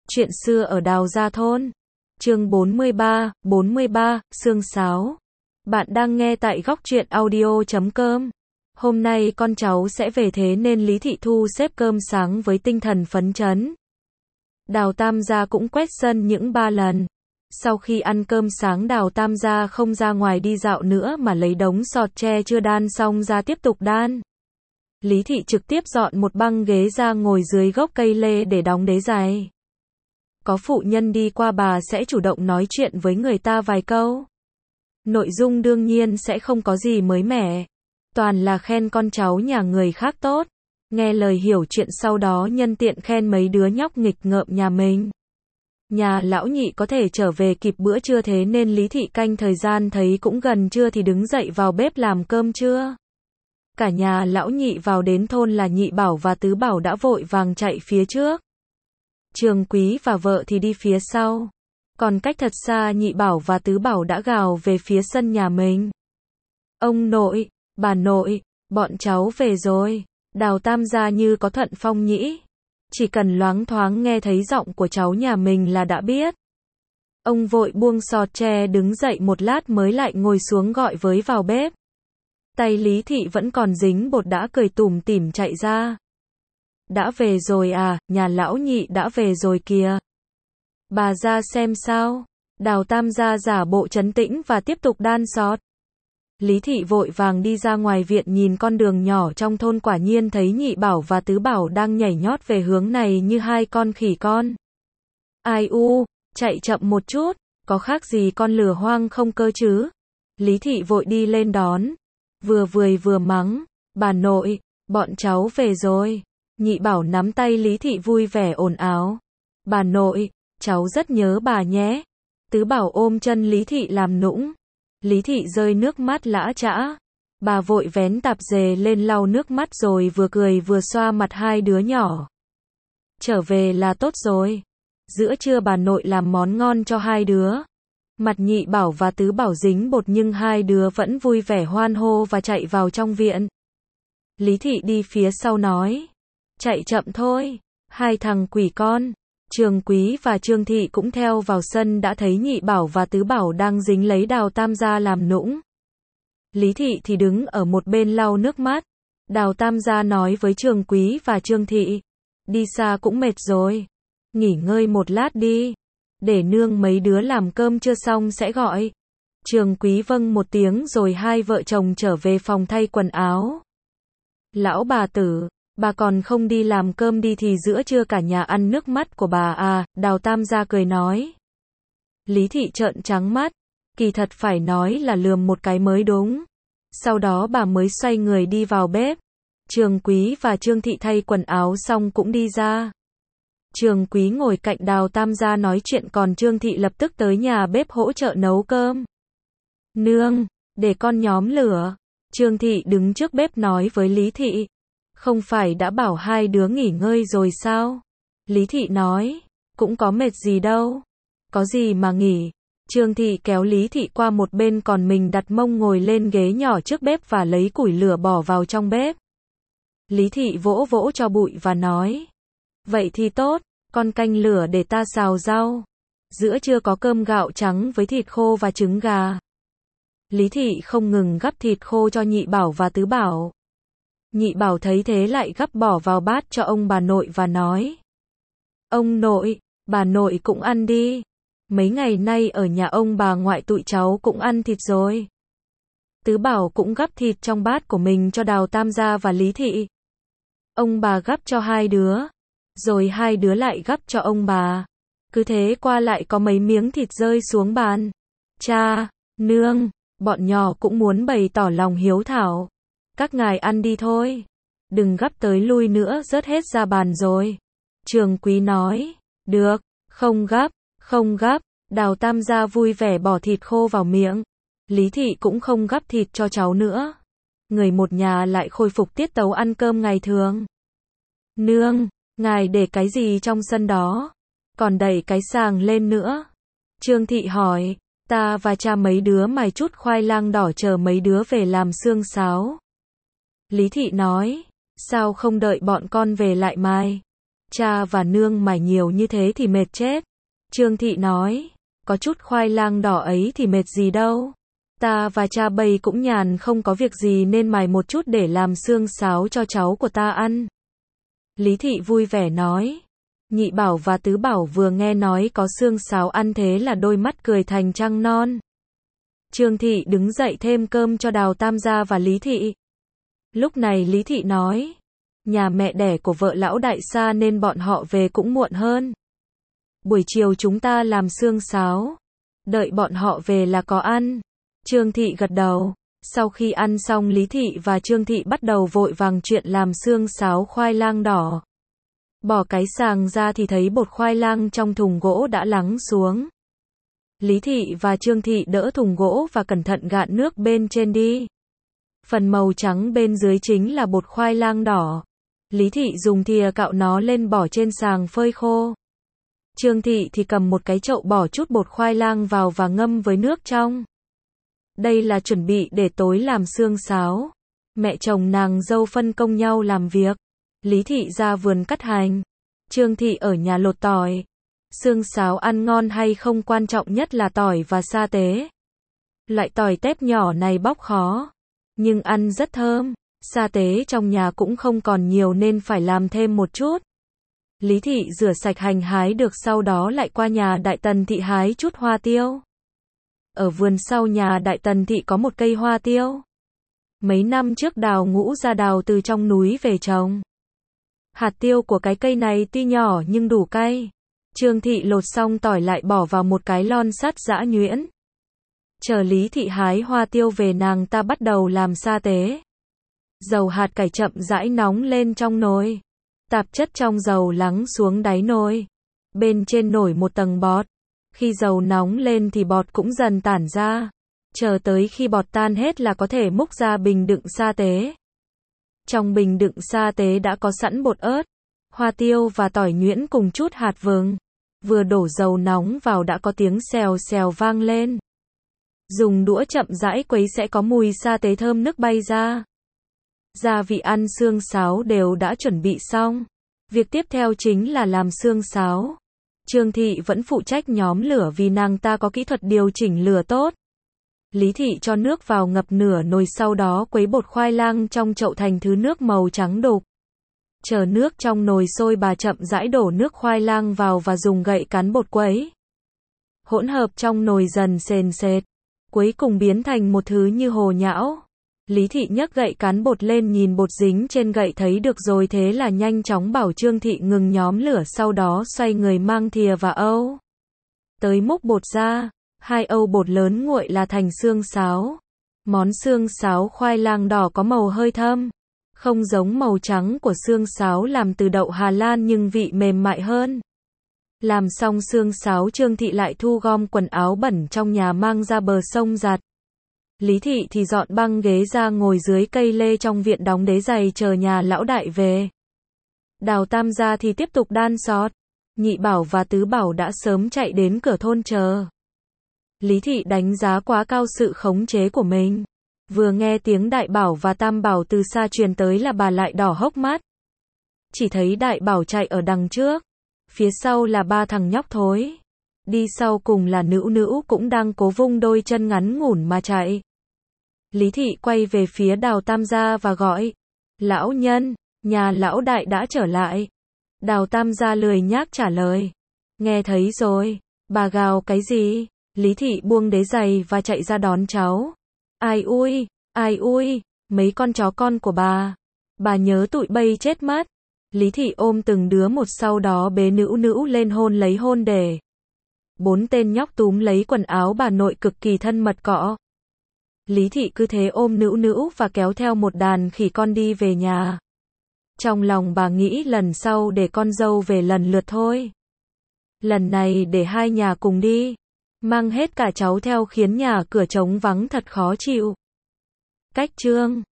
Chuyện xưa ở Đào Gia Thôn. Chương 43, Sương Sáo. Bạn đang nghe tại góc truyện audio.com. Hôm nay con cháu sẽ về thế nên Lý Thị thu xếp cơm sáng với tinh thần phấn chấn. Đào Tam gia cũng quét sân những 3 lần. Sau khi ăn cơm sáng Đào Tam gia không ra ngoài đi dạo nữa mà lấy đống sọt tre chưa đan xong ra tiếp tục đan. Lý Thị trực tiếp dọn một băng ghế ra ngồi dưới gốc cây lê để đóng đế giày. Có phụ nhân đi qua bà sẽ chủ động nói chuyện với người ta vài câu. Nội dung đương nhiên sẽ không có gì mới mẻ. Toàn là khen con cháu nhà người khác tốt. Nghe lời hiểu chuyện sau đó nhân tiện khen mấy đứa nhóc nghịch ngợm nhà mình. Nhà lão nhị có thể trở về kịp bữa trưa thế nên Lý Thị canh thời gian thấy cũng gần trưa thì đứng dậy vào bếp làm cơm trưa. Cả nhà lão nhị vào đến thôn là Nhị Bảo và Tứ Bảo đã vội vàng chạy phía trước. Trường Quý và vợ thì đi phía sau. Còn cách thật xa Nhị Bảo và Tứ Bảo đã gào về phía sân nhà mình. Ông nội, bà nội, bọn cháu về rồi. Đào Tam gia như có thuận phong nhĩ. Chỉ cần loáng thoáng nghe thấy giọng của cháu nhà mình là đã biết. Ông vội buông sọt tre đứng dậy một lát mới lại ngồi xuống gọi với vào bếp. Tay Lý Thị vẫn còn dính bột đã cười tủm tỉm chạy ra. Đã về rồi à, nhà lão nhị đã về rồi kìa. Bà ra xem sao. Đào Tam gia giả bộ trấn tĩnh và tiếp tục đan sọt. Lý Thị vội vàng đi ra ngoài viện nhìn con đường nhỏ trong thôn quả nhiên thấy Nhị Bảo và Tứ Bảo đang nhảy nhót về hướng này như hai con khỉ con. Ai u, chạy chậm một chút, có khác gì con lừa hoang không cơ chứ. Lý Thị vội đi lên đón. Vừa vười vừa mắng, bà nội, bọn cháu về rồi. Nhị Bảo nắm tay Lý Thị vui vẻ ồn ào. Bà nội, cháu rất nhớ bà nhé. Tứ Bảo ôm chân Lý Thị làm nũng. Lý Thị rơi nước mắt lã chã. Bà vội vén tạp dề lên lau nước mắt rồi vừa cười vừa xoa mặt hai đứa nhỏ. Trở về là tốt rồi. Giữa trưa bà nội làm món ngon cho hai đứa. Mặt Nhị Bảo và Tứ Bảo dính bột nhưng hai đứa vẫn vui vẻ hoan hô và chạy vào trong viện. Lý Thị đi phía sau nói. Chạy chậm thôi, hai thằng quỷ con. Trường Quý và Trương Thị cũng theo vào sân đã thấy Nhị Bảo và Tứ Bảo đang dính lấy Đào Tam gia làm nũng. Lý Thị thì đứng ở một bên lau nước mắt. Đào Tam gia nói với Trường Quý và Trương Thị. Đi xa cũng mệt rồi. Nghỉ ngơi một lát đi. Để nương mấy đứa làm cơm chưa xong sẽ gọi. Trường Quý vâng một tiếng rồi hai vợ chồng trở về phòng thay quần áo. Lão bà tử, bà còn không đi làm cơm đi thì giữa trưa cả nhà ăn nước mắt của bà à, Đào Tam gia cười nói. Lý Thị trợn trắng mắt, kỳ thật phải nói là lườm một cái mới đúng. Sau đó bà mới xoay người đi vào bếp. Trường Quý và Trương Thị thay quần áo xong cũng đi ra. Trường Quý ngồi cạnh Đào Tam gia nói chuyện còn Trương Thị lập tức tới nhà bếp hỗ trợ nấu cơm. Nương, để con nhóm lửa. Trương Thị đứng trước bếp nói với Lý Thị. Không phải đã bảo hai đứa nghỉ ngơi rồi sao? Lý Thị nói, cũng có mệt gì đâu. Có gì mà nghỉ. Trương Thị kéo Lý Thị qua một bên còn mình đặt mông ngồi lên ghế nhỏ trước bếp và lấy củi lửa bỏ vào trong bếp. Lý Thị vỗ vỗ cho bụi và nói. Vậy thì tốt, con canh lửa để ta xào rau. Giữa trưa có cơm gạo trắng với thịt khô và trứng gà. Lý Thị không ngừng gắp thịt khô cho Nhị Bảo và Tứ Bảo. Nhị Bảo thấy thế lại gắp bỏ vào bát cho ông bà nội và nói. Ông nội, bà nội cũng ăn đi. Mấy ngày nay ở nhà ông bà ngoại tụi cháu cũng ăn thịt rồi. Tứ Bảo cũng gắp thịt trong bát của mình cho Đào Tam gia và Lý Thị. Ông bà gắp cho hai đứa. Rồi hai đứa lại gắp cho ông bà. Cứ thế qua lại có mấy miếng thịt rơi xuống bàn. Cha, nương, bọn nhỏ cũng muốn bày tỏ lòng hiếu thảo. Các ngài ăn đi thôi. Đừng gắp tới lui nữa rớt hết ra bàn rồi. Trường Quý nói. Được, không gắp, không gắp. Đào Tam gia vui vẻ bỏ thịt khô vào miệng. Lý Thị cũng không gắp thịt cho cháu nữa. Người một nhà lại khôi phục tiết tấu ăn cơm ngày thường. Nương, ngài để cái gì trong sân đó? Còn đẩy cái sàng lên nữa. Trương Thị hỏi. Ta và cha mấy đứa mài chút khoai lang đỏ chờ mấy đứa về làm xương sáo. Lý Thị nói, sao không đợi bọn con về lại mài? Cha và nương mải nhiều như thế thì mệt chết. Trương Thị nói, có chút khoai lang đỏ ấy thì mệt gì đâu. Ta và cha bây cũng nhàn không có việc gì nên mài một chút để làm xương sáo cho cháu của ta ăn. Lý Thị vui vẻ nói. Nhị Bảo và Tứ Bảo vừa nghe nói có xương sáo ăn thế là đôi mắt cười thành trăng non. Trương Thị đứng dậy thêm cơm cho Đào Tam gia và Lý Thị. Lúc này Lý Thị nói, nhà mẹ đẻ của vợ lão đại xa nên bọn họ về cũng muộn hơn. Buổi chiều chúng ta làm xương sáo, đợi bọn họ về là có ăn. Trương Thị gật đầu. Sau khi ăn xong Lý Thị và Trương Thị bắt đầu vội vàng chuyện làm xương sáo khoai lang đỏ. Bỏ cái sàng ra thì thấy bột khoai lang trong thùng gỗ đã lắng xuống. Lý Thị và Trương Thị đỡ thùng gỗ và cẩn thận gạn nước bên trên đi. Phần màu trắng bên dưới chính là bột khoai lang đỏ. Lý Thị dùng thìa cạo nó lên bỏ trên sàng phơi khô. Trương Thị thì cầm một cái chậu bỏ chút bột khoai lang vào và ngâm với nước trong. Đây là chuẩn bị để tối làm xương sáo. Mẹ chồng nàng dâu phân công nhau làm việc. Lý Thị ra vườn cắt hành. Trương Thị ở nhà lột tỏi. Xương sáo ăn ngon hay không quan trọng nhất là tỏi và sa tế. Loại tỏi tép nhỏ này bóc khó, nhưng ăn rất thơm. Sa tế trong nhà cũng không còn nhiều nên phải làm thêm một chút. Lý Thị rửa sạch hành hái được sau đó lại qua nhà Đại Tần Thị hái chút hoa tiêu. Ở vườn sau nhà Đại Tần Thị có một cây hoa tiêu. Mấy năm trước Đào Ngũ ra đào từ trong núi về trồng. Hạt tiêu của cái cây này tuy nhỏ nhưng đủ cay. Trương Thị lột xong tỏi lại bỏ vào một cái lon sắt giã nhuyễn. Chờ Lý Thị hái hoa tiêu về nàng ta bắt đầu làm sa tế. Dầu hạt cải chậm rãi nóng lên trong nồi. Tạp chất trong dầu lắng xuống đáy nồi. Bên trên nổi một tầng bọt. Khi dầu nóng lên thì bọt cũng dần tản ra. Chờ tới khi bọt tan hết là có thể múc ra bình đựng sa tế. Trong bình đựng sa tế đã có sẵn bột ớt, hoa tiêu và tỏi nhuyễn cùng chút hạt vừng. Vừa đổ dầu nóng vào đã có tiếng xèo xèo vang lên. Dùng đũa chậm rãi quấy sẽ có mùi sa tế thơm nức bay ra. Gia vị ăn xương sáo đều đã chuẩn bị xong. Việc tiếp theo chính là làm xương sáo. Trương Thị vẫn phụ trách nhóm lửa vì nàng ta có kỹ thuật điều chỉnh lửa tốt. Lý Thị cho nước vào ngập nửa nồi sau đó quấy bột khoai lang trong chậu thành thứ nước màu trắng đục. Chờ nước trong nồi sôi bà chậm rãi đổ nước khoai lang vào và dùng gậy cán bột quấy. Hỗn hợp trong nồi dần sền sệt, cuối cùng biến thành một thứ như hồ nhão. Lý Thị nhấc gậy cán bột lên nhìn bột dính trên gậy thấy được rồi thế là nhanh chóng bảo Trương Thị ngừng nhóm lửa sau đó xoay người mang thìa và âu tới múc bột ra. 2 âu bột lớn nguội là thành xương sáo. Món xương sáo khoai lang đỏ có màu hơi thâm. Không giống màu trắng của xương sáo làm từ đậu Hà Lan nhưng vị mềm mại hơn. Làm xong xương sáo Trương Thị lại thu gom quần áo bẩn trong nhà mang ra bờ sông giặt. Lý Thị thì dọn băng ghế ra ngồi dưới cây lê trong viện đóng đế giày chờ nhà lão đại về. Đào Tam gia thì tiếp tục đan sọt. Nhị Bảo và Tứ Bảo đã sớm chạy đến cửa thôn chờ. Lý Thị đánh giá quá cao sự khống chế của mình. Vừa nghe tiếng Đại Bảo và Tam Bảo từ xa truyền tới là bà lại đỏ hốc mắt. Chỉ thấy Đại Bảo chạy ở đằng trước. Phía sau là 3 thằng nhóc thối. Đi sau cùng là Nữu Nữu cũng đang cố vung đôi chân ngắn ngủn mà chạy. Lý Thị quay về phía Đào Tam gia và gọi. Lão nhân, nhà lão đại đã trở lại. Đào Tam gia lười nhác trả lời. Nghe thấy rồi, bà gào cái gì? Lý Thị buông đế giày và chạy ra đón cháu. Ai ui, mấy con chó con của bà. Bà nhớ tụi bây chết mất. Lý Thị ôm từng đứa một sau đó bế Nữu Nữu lên hôn lấy hôn để. 4 tên nhóc túm lấy quần áo bà nội cực kỳ thân mật cọ. Lý Thị cứ thế ôm Nữu Nữu và kéo theo một đàn khỉ con đi về nhà. Trong lòng bà nghĩ lần sau để con dâu về lần lượt thôi. Lần này để hai nhà cùng đi. Mang hết cả cháu theo khiến nhà cửa trống vắng thật khó chịu. Cách chương